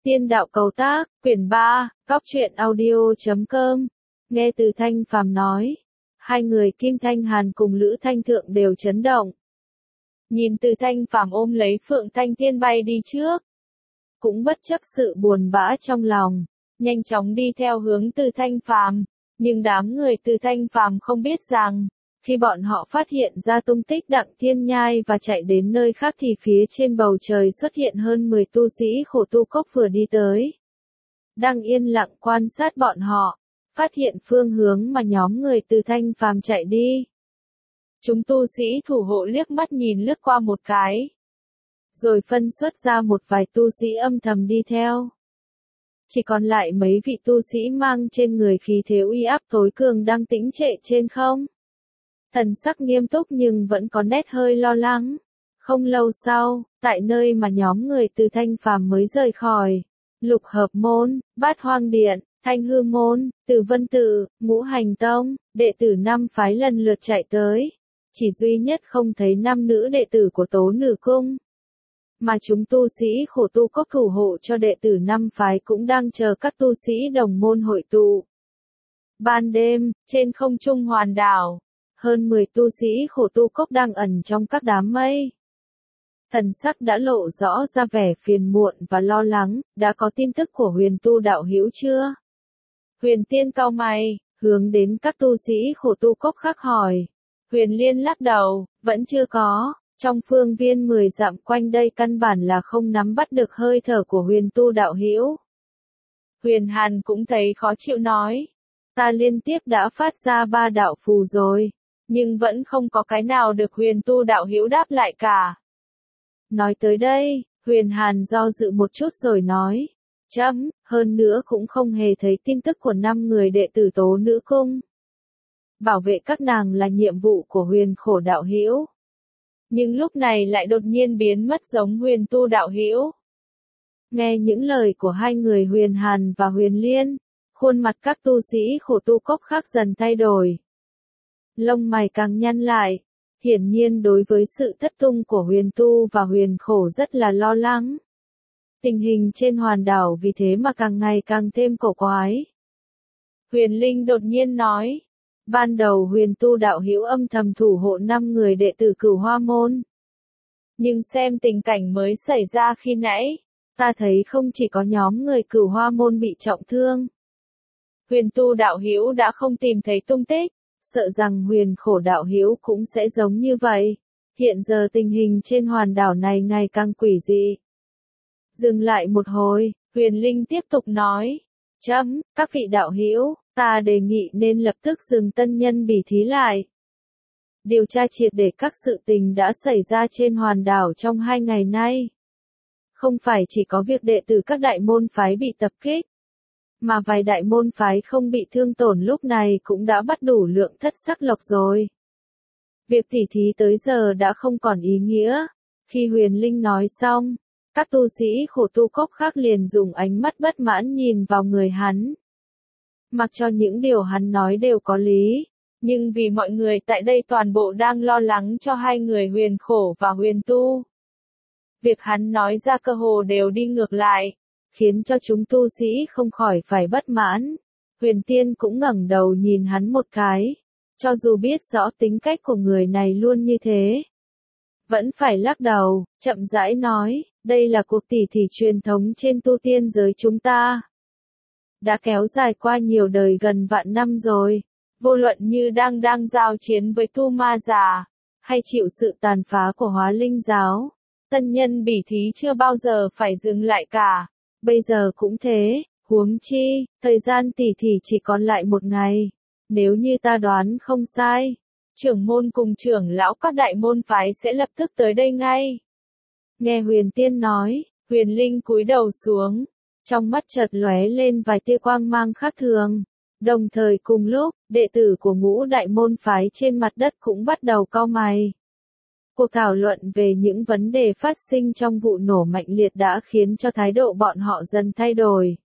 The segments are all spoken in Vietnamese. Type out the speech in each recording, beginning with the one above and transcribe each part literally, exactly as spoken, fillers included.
Tiên đạo cầu tác, quyển ba, cóc truyện audio chấm com. Nghe từ Thanh Phàm nói. Hai người Kim Thanh Hàn cùng Lữ Thanh Thượng đều chấn động. Nhìn từ Thanh Phàm ôm lấy Phượng Thanh Tiên bay đi trước. Cũng bất chấp sự buồn bã trong lòng. Nhanh chóng đi theo hướng từ Thanh Phàm. Nhưng đám người từ Thanh Phàm không biết rằng. Khi bọn họ phát hiện ra tung tích Đặng Thiên Nhai và chạy đến nơi khác thì phía trên bầu trời xuất hiện hơn mười tu sĩ khổ tu cốc vừa đi tới. Đang yên lặng quan sát bọn họ, phát hiện phương hướng mà nhóm người từ Thanh Phàm chạy đi. Chúng tu sĩ thủ hộ liếc mắt nhìn lướt qua một cái. Rồi phân xuất ra một vài tu sĩ âm thầm đi theo. Chỉ còn lại mấy vị tu sĩ mang trên người khí thế uy áp tối cường đang tĩnh trệ trên không. Thần sắc nghiêm túc nhưng vẫn có nét hơi lo lắng. Không lâu sau, tại nơi mà nhóm người từ Thanh Phàm mới rời khỏi, Lục Hợp Môn, Bát Hoang Điện, Thanh Hư Môn, Tử Vân Tự, Ngũ Hành Tông, đệ tử năm phái lần lượt chạy tới. Chỉ duy nhất không thấy năm nữ đệ tử của Tố Nữ Cung. Mà chúng tu sĩ khổ tu cốc thủ hộ cho đệ tử năm phái cũng đang chờ các tu sĩ đồng môn hội tụ. Ban đêm, trên không trung hoàn đảo. Hơn mười tu sĩ khổ tu cốc đang ẩn trong các đám mây. Thần sắc đã lộ rõ ra vẻ phiền muộn và lo lắng, đã có tin tức của Huyền tu đạo hữu chưa? Huyền Tiên cau mày, hướng đến các tu sĩ khổ tu cốc khác hỏi. Huyền Liên lắc đầu, vẫn chưa có, trong phương viên mười dặm quanh đây căn bản là không nắm bắt được hơi thở của Huyền tu đạo hữu. Huyền Hàn cũng thấy khó chịu nói. Ta liên tiếp đã phát ra ba đạo phù rồi. Nhưng vẫn không có cái nào được Huyền tu đạo hữu đáp lại cả. Nói tới đây, Huyền Hàn do dự một chút rồi nói. Chấm, hơn nữa cũng không hề thấy tin tức của năm người đệ tử Tố Nữ Cung. Bảo vệ các nàng là nhiệm vụ của Huyền khổ đạo hữu. Nhưng lúc này lại đột nhiên biến mất giống Huyền tu đạo hữu. Nghe những lời của hai người Huyền Hàn và Huyền Liên, khuôn mặt các tu sĩ khổ tu cốc khác dần thay đổi. Lông mày càng nhăn lại, hiển nhiên đối với sự thất tung của Huyền tu và Huyền khổ rất là lo lắng. Tình hình trên hoàn đảo vì thế mà càng ngày càng thêm cổ quái. Huyền Linh đột nhiên nói, ban đầu Huyền tu đạo hữu âm thầm thủ hộ năm người đệ tử Cửu Hoa Môn. Nhưng xem tình cảnh mới xảy ra khi nãy, ta thấy không chỉ có nhóm người Cửu Hoa Môn bị trọng thương. Huyền tu đạo hữu đã không tìm thấy tung tích. Sợ rằng Huyền khổ đạo hữu cũng sẽ giống như vậy. Hiện giờ tình hình trên hoàn đảo này ngày càng quỷ dị. Dừng lại một hồi, Huyền Linh tiếp tục nói. Chấm, các vị đạo hữu, ta đề nghị nên lập tức dừng tân nhân bỉ thí lại. Điều tra triệt để các sự tình đã xảy ra trên hoàn đảo trong hai ngày nay. Không phải chỉ có việc đệ tử các đại môn phái bị tập kích. Mà vài đại môn phái không bị thương tổn lúc này cũng đã bắt đủ lượng thất sắc lộc rồi. Việc tỉ thí tới giờ đã không còn ý nghĩa. Khi Huyền Linh nói xong, các tu sĩ khổ tu cốc khác liền dùng ánh mắt bất mãn nhìn vào người hắn. Mặc cho những điều hắn nói đều có lý, nhưng vì mọi người tại đây toàn bộ đang lo lắng cho hai người Huyền khổ và Huyền tu. Việc hắn nói ra cơ hồ đều đi ngược lại. Khiến cho chúng tu sĩ không khỏi phải bất mãn. Huyền Tiên cũng ngẩng đầu nhìn hắn một cái. Cho dù biết rõ tính cách của người này luôn như thế. Vẫn phải lắc đầu, chậm rãi nói, đây là cuộc tỉ thí truyền thống trên tu tiên giới chúng ta. Đã kéo dài qua nhiều đời gần vạn năm rồi. Vô luận như đang đang giao chiến với tu ma già, hay chịu sự tàn phá của Hóa Linh giáo. Tân nhân bỉ thí chưa bao giờ phải dừng lại cả. Bây giờ cũng thế, huống chi, thời gian tỉ thí chỉ còn lại một ngày. Nếu như ta đoán không sai, trưởng môn cùng trưởng lão các đại môn phái sẽ lập tức tới đây ngay. Nghe Huyền Tiên nói, Huyền Linh cúi đầu xuống, trong mắt chợt lóe lên vài tia quang mang khác thường. Đồng thời cùng lúc, đệ tử của ngũ đại môn phái trên mặt đất cũng bắt đầu cau mày. Cuộc thảo luận về những vấn đề phát sinh trong vụ nổ mạnh liệt đã khiến cho thái độ bọn họ dần thay đổi.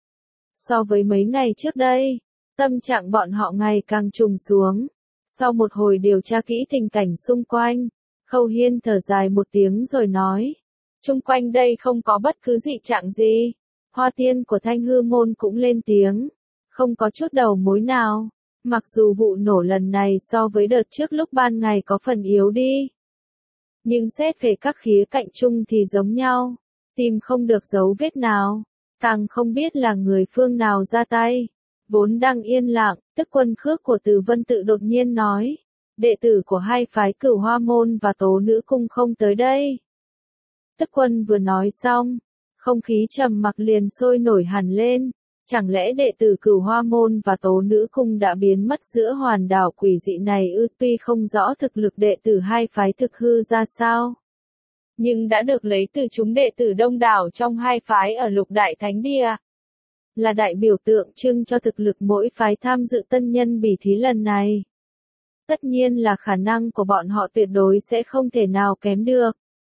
So với mấy ngày trước đây, tâm trạng bọn họ ngày càng trùng xuống. Sau một hồi điều tra kỹ tình cảnh xung quanh, Khâu Hiên thở dài một tiếng rồi nói. Chung quanh đây không có bất cứ dị trạng gì. Hoa tiên của Thanh Hư môn cũng lên tiếng, không có chút đầu mối nào. Mặc dù vụ nổ lần này so với đợt trước lúc ban ngày có phần yếu đi, nhưng xét về các khía cạnh chung thì giống nhau, tìm không được dấu vết nào, càng không biết là người phương nào ra tay. Vốn đang yên lặng, Tức Quân Khước của Từ Vân Tự đột nhiên nói, đệ tử của hai phái Cửu Hoa môn và Tố Nữ cung không tới đây. Tức Quân vừa nói xong, không khí trầm mặc liền sôi nổi hẳn lên. Chẳng lẽ đệ tử Cửu Hoa môn và Tố Nữ cung đã biến mất giữa hoàn đảo quỷ dị này ư? Tuy không rõ thực lực đệ tử hai phái thực hư ra sao, nhưng đã được lấy từ chúng đệ tử đông đảo trong hai phái ở Lục Đại Thánh Địa, là đại biểu tượng trưng cho thực lực mỗi phái tham dự tân nhân bỉ thí lần này. Tất nhiên là khả năng của bọn họ tuyệt đối sẽ không thể nào kém được.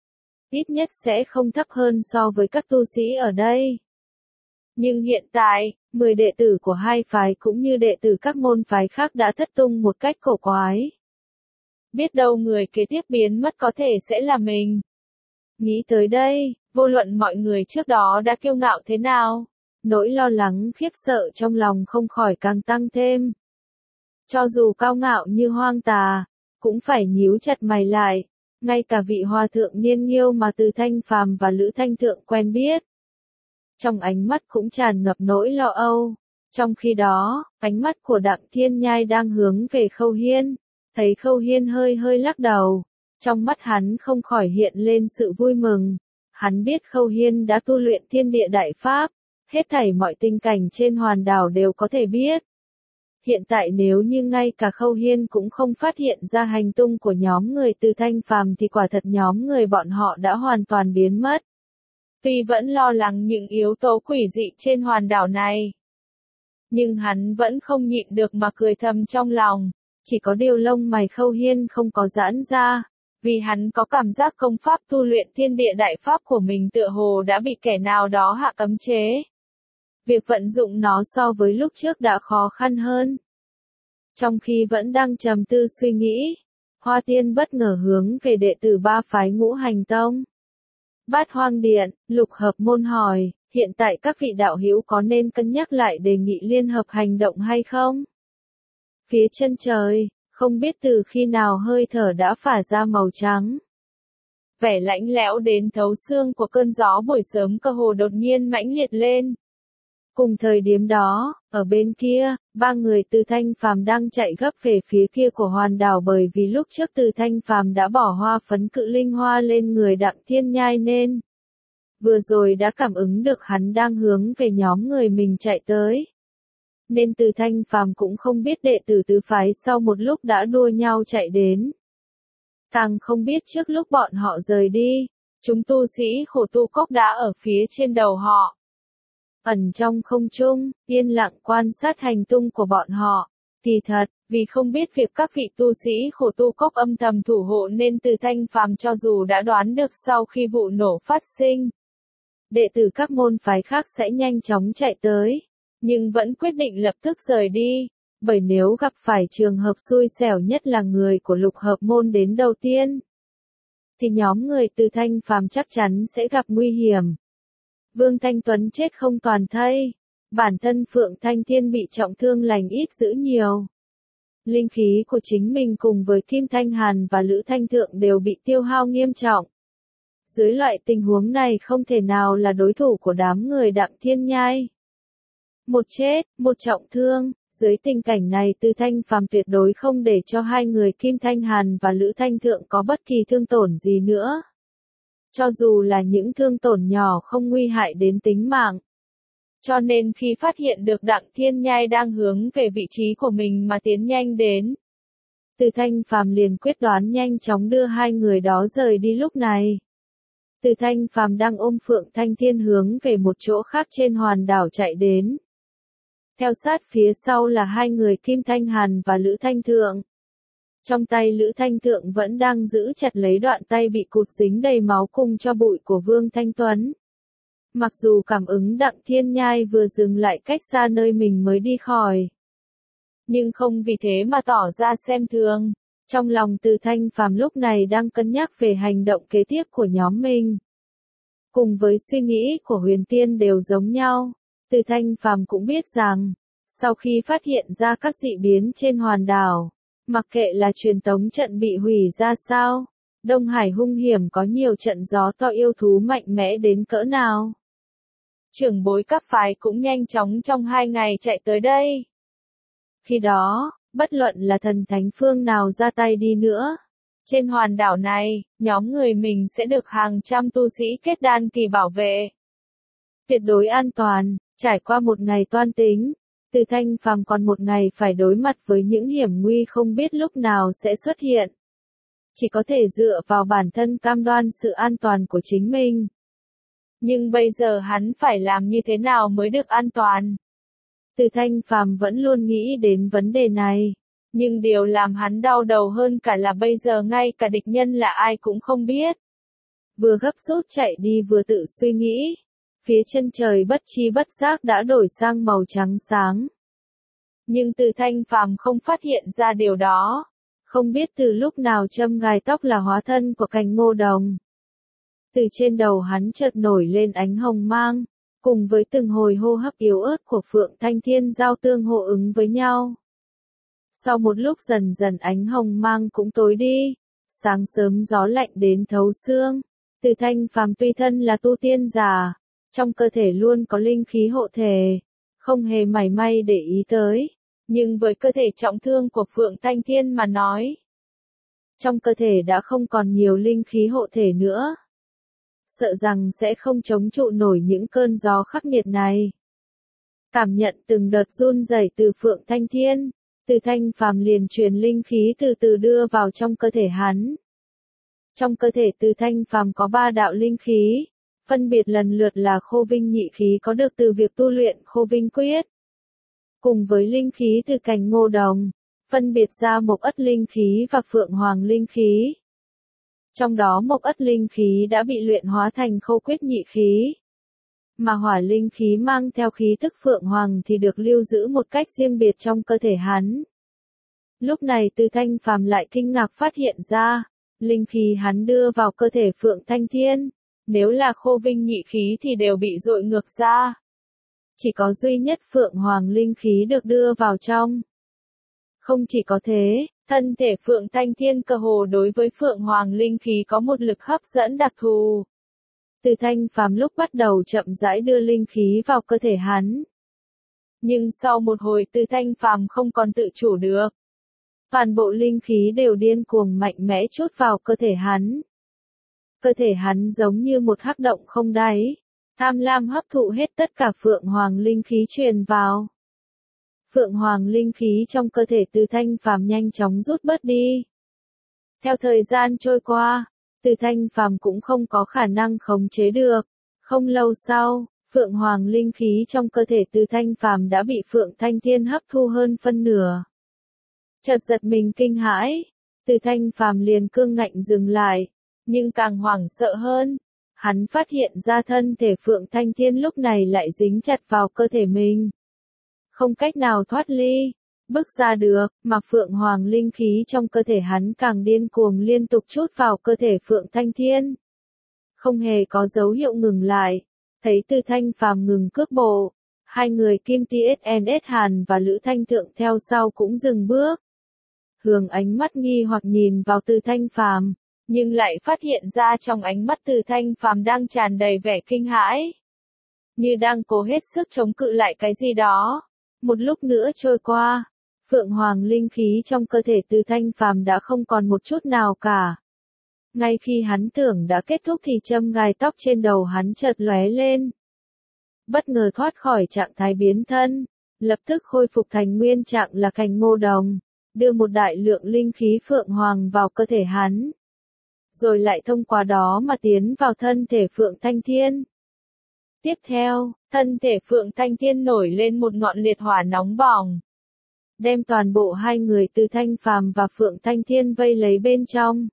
Ít nhất sẽ không thấp hơn so với các tu sĩ ở đây. Nhưng hiện tại, mười đệ tử của hai phái cũng như đệ tử các môn phái khác đã thất tung một cách cổ quái. Biết đâu người kế tiếp biến mất có thể sẽ là mình. Nghĩ tới đây, vô luận mọi người trước đó đã kiêu ngạo thế nào, nỗi lo lắng khiếp sợ trong lòng không khỏi càng tăng thêm. Cho dù cao ngạo như Hoang Tà, cũng phải nhíu chặt mày lại, ngay cả vị hòa thượng niên nghiêu mà Từ Thanh Phàm và Lữ Thanh Thượng quen biết, trong ánh mắt cũng tràn ngập nỗi lo âu. Trong khi đó, ánh mắt của Đặng Thiên Nhai đang hướng về Khâu Hiên, thấy Khâu Hiên hơi hơi lắc đầu, trong mắt hắn không khỏi hiện lên sự vui mừng. Hắn biết Khâu Hiên đã tu luyện Thiên Địa Đại Pháp, hết thảy mọi tình cảnh trên hoàn đảo đều có thể biết. Hiện tại nếu như ngay cả Khâu Hiên cũng không phát hiện ra hành tung của nhóm người Từ Thanh Phàm thì quả thật nhóm người bọn họ đã hoàn toàn biến mất. Tuy vẫn lo lắng những yếu tố quỷ dị trên hoàn đảo này, nhưng hắn vẫn không nhịn được mà cười thầm trong lòng. Chỉ có điều lông mày Khâu Hiên không có giãn ra, vì hắn có cảm giác công pháp tu luyện Thiên Địa Đại Pháp của mình tựa hồ đã bị kẻ nào đó hạ cấm chế. Việc vận dụng nó so với lúc trước đã khó khăn hơn. Trong khi vẫn đang trầm tư suy nghĩ, Hoa Tiên bất ngờ hướng về đệ tử ba phái Ngũ Hành Tông, Bát Hoang Điện, Lục Hợp môn hỏi, hiện tại các vị đạo hữu có nên cân nhắc lại đề nghị liên hợp hành động hay không? Phía chân trời, không biết từ khi nào hơi thở đã phả ra màu trắng. Vẻ lạnh lẽo đến thấu xương của cơn gió buổi sớm cơ hồ đột nhiên mãnh liệt lên. Cùng thời điểm đó, ở bên kia, ba người Từ Thanh Phàm đang chạy gấp về phía kia của hoàn đảo, bởi vì lúc trước Từ Thanh Phàm đã bỏ hoa phấn cự linh hoa lên người Đặng Thiên Nhai nên vừa rồi đã cảm ứng được hắn đang hướng về nhóm người mình chạy tới. Nên Từ Thanh Phàm cũng không biết đệ tử tứ phái sau một lúc đã đua nhau chạy đến. Càng không biết trước lúc bọn họ rời đi, chúng tu sĩ khổ tu cốc đã ở phía trên đầu họ. Ẩn trong không trung, yên lặng quan sát hành tung của bọn họ. Thì thật, vì không biết việc các vị tu sĩ khổ tu cốc âm thầm thủ hộ nên Từ Thanh Phàm cho dù đã đoán được sau khi vụ nổ phát sinh, đệ tử các môn phái khác sẽ nhanh chóng chạy tới, nhưng vẫn quyết định lập tức rời đi, bởi nếu gặp phải trường hợp xui xẻo nhất là người của Lục Hợp môn đến đầu tiên, thì nhóm người Từ Thanh Phàm chắc chắn sẽ gặp nguy hiểm. Vương Thanh Tuấn chết không toàn thây, bản thân Phượng Thanh Thiên bị trọng thương lành ít dữ nhiều. Linh khí của chính mình cùng với Kim Thanh Hàn và Lữ Thanh Thượng đều bị tiêu hao nghiêm trọng. Dưới loại tình huống này không thể nào là đối thủ của đám người Đặng Thiên Nhai. Một chết, một trọng thương, dưới tình cảnh này Từ Thanh Phàm tuyệt đối không để cho hai người Kim Thanh Hàn và Lữ Thanh Thượng có bất kỳ thương tổn gì nữa. Cho dù là những thương tổn nhỏ không nguy hại đến tính mạng. Cho nên khi phát hiện được Đặng Thiên Nhai đang hướng về vị trí của mình mà tiến nhanh đến, Từ Thanh Phàm liền quyết đoán nhanh chóng đưa hai người đó rời đi. Lúc này, Từ Thanh Phàm đang ôm Phượng Thanh Thiên hướng về một chỗ khác trên hoàn đảo chạy đến. Theo sát phía sau là hai người Kim Thanh Hàn và Lữ Thanh Thượng. Trong tay Lữ Thanh Thượng vẫn đang giữ chặt lấy đoạn tay bị cụt dính đầy máu cùng cho bụi của Vương Thanh Tuấn. Mặc dù cảm ứng Đặng Thiên Nhai vừa dừng lại cách xa nơi mình mới đi khỏi, nhưng không vì thế mà tỏ ra xem thường. Trong lòng Từ Thanh Phàm lúc này đang cân nhắc về hành động kế tiếp của nhóm mình. Cùng với suy nghĩ của Huyền Tiên đều giống nhau, Từ Thanh Phàm cũng biết rằng, sau khi phát hiện ra các dị biến trên hòn đảo, mặc kệ là truyền tống trận bị hủy ra sao, Đông Hải hung hiểm có nhiều trận gió to yêu thú mạnh mẽ đến cỡ nào. Trưởng bối các phái cũng nhanh chóng trong hai ngày chạy tới đây. Khi đó, bất luận là thần thánh phương nào ra tay đi nữa, trên hòn đảo này, nhóm người mình sẽ được hàng trăm tu sĩ kết đan kỳ bảo vệ. Tuyệt đối an toàn, trải qua một ngày toan tính, Từ Thanh Phàm còn một ngày phải đối mặt với những hiểm nguy không biết lúc nào sẽ xuất hiện. Chỉ có thể dựa vào bản thân cam đoan sự an toàn của chính mình. Nhưng bây giờ hắn phải làm như thế nào mới được an toàn? Từ Thanh Phàm vẫn luôn nghĩ đến vấn đề này. Nhưng điều làm hắn đau đầu hơn cả là bây giờ ngay cả địch nhân là ai cũng không biết. Vừa gấp rút chạy đi vừa tự suy nghĩ. Phía chân trời bất chi bất giác đã đổi sang màu trắng sáng. Nhưng Từ Thanh Phàm không phát hiện ra điều đó. Không biết từ lúc nào châm gai tóc là hóa thân của cành ngô đồng. Từ trên đầu hắn chợt nổi lên ánh hồng mang, cùng với từng hồi hô hấp yếu ớt của Phượng Thanh Thiên giao tương hô ứng với nhau. Sau một lúc dần dần ánh hồng mang cũng tối đi, sáng sớm gió lạnh đến thấu xương. Từ Thanh Phàm tuy thân là tu tiên giả, trong cơ thể luôn có linh khí hộ thể, không hề mảy may để ý tới. Nhưng với cơ thể trọng thương của Phượng Thanh Thiên mà nói, trong cơ thể đã không còn nhiều linh khí hộ thể nữa. Sợ rằng sẽ không chống trụ nổi những cơn gió khắc nghiệt này. Cảm nhận từng đợt run rẩy từ Phượng Thanh Thiên, Từ Thanh Phàm liền truyền linh khí từ từ đưa vào trong cơ thể hắn. Trong cơ thể Từ Thanh Phàm có ba đạo linh khí, phân biệt lần lượt là Khô Vinh Nhị khí có được từ việc tu luyện Khô Vinh Quyết. Cùng với linh khí từ cành ngô đồng, phân biệt ra Mộc Ất linh khí và Phượng Hoàng linh khí. Trong đó Mộc Ất linh khí đã bị luyện hóa thành Khô Quyết Nhị khí. Mà Hỏa linh khí mang theo khí tức Phượng Hoàng thì được lưu giữ một cách riêng biệt trong cơ thể hắn. Lúc này Từ Thanh Phàm lại kinh ngạc phát hiện ra, linh khí hắn đưa vào cơ thể Phượng Thanh Thiên, nếu là Khô Vinh Nhị khí thì đều bị dội ngược ra. Chỉ có duy nhất Phượng Hoàng linh khí được đưa vào trong. Không chỉ có thế, thân thể Phượng Thanh Thiên cơ hồ đối với Phượng Hoàng linh khí có một lực hấp dẫn đặc thù. Từ Thanh Phàm lúc bắt đầu chậm rãi đưa linh khí vào cơ thể hắn. Nhưng sau một hồi Từ Thanh Phàm không còn tự chủ được. Toàn bộ linh khí đều điên cuồng mạnh mẽ trút vào cơ thể hắn. Cơ thể hắn giống như một hắc động không đáy, tham lam hấp thụ hết tất cả Phượng Hoàng linh khí truyền vào. Phượng Hoàng linh khí trong cơ thể Từ Thanh Phàm nhanh chóng rút bớt đi. Theo thời gian trôi qua, Từ Thanh Phàm cũng không có khả năng khống chế được. Không lâu sau, Phượng Hoàng linh khí trong cơ thể Từ Thanh Phàm đã bị Phượng Thanh Thiên hấp thu hơn phân nửa. Chợt giật mình kinh hãi, Từ Thanh Phàm liền cương ngạnh dừng lại, nhưng càng hoảng sợ hơn, hắn phát hiện ra thân thể Phượng Thanh Thiên lúc này lại dính chặt vào cơ thể mình. Không cách nào thoát ly, bước ra được, mà Phượng Hoàng linh khí trong cơ thể hắn càng điên cuồng liên tục trút vào cơ thể Phượng Thanh Thiên. Không hề có dấu hiệu ngừng lại, thấy Từ Thanh Phàm ngừng cước bộ, hai người Kim Ti ét en ét Hàn và Lữ Thanh Thượng theo sau cũng dừng bước. Hướng ánh mắt nghi hoặc nhìn vào Từ Thanh Phàm, nhưng lại phát hiện ra trong ánh mắt Từ Thanh Phàm đang tràn đầy vẻ kinh hãi. Như đang cố hết sức chống cự lại cái gì đó. Một lúc nữa trôi qua, Phượng Hoàng linh khí trong cơ thể Từ Thanh Phàm đã không còn một chút nào cả. Ngay khi hắn tưởng đã kết thúc thì châm gai tóc trên đầu hắn chợt lóe lên. Bất ngờ thoát khỏi trạng thái biến thân, lập tức khôi phục thành nguyên trạng là cành ngô đồng, đưa một đại lượng linh khí Phượng Hoàng vào cơ thể hắn. Rồi lại thông qua đó mà tiến vào thân thể Phượng Thanh Thiên. Tiếp theo, thân thể Phượng Thanh Thiên nổi lên một ngọn liệt hỏa nóng bỏng, đem toàn bộ hai người Từ Thanh Phàm và Phượng Thanh Thiên vây lấy bên trong.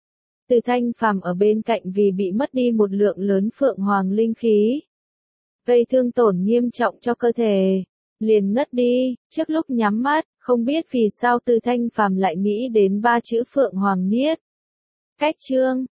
Từ Thanh Phàm ở bên cạnh vì bị mất đi một lượng lớn Phượng Hoàng linh khí, gây thương tổn nghiêm trọng cho cơ thể, liền ngất đi. Trước lúc nhắm mắt, không biết vì sao Từ Thanh Phàm lại nghĩ đến ba chữ Phượng Hoàng Niết. Cách chương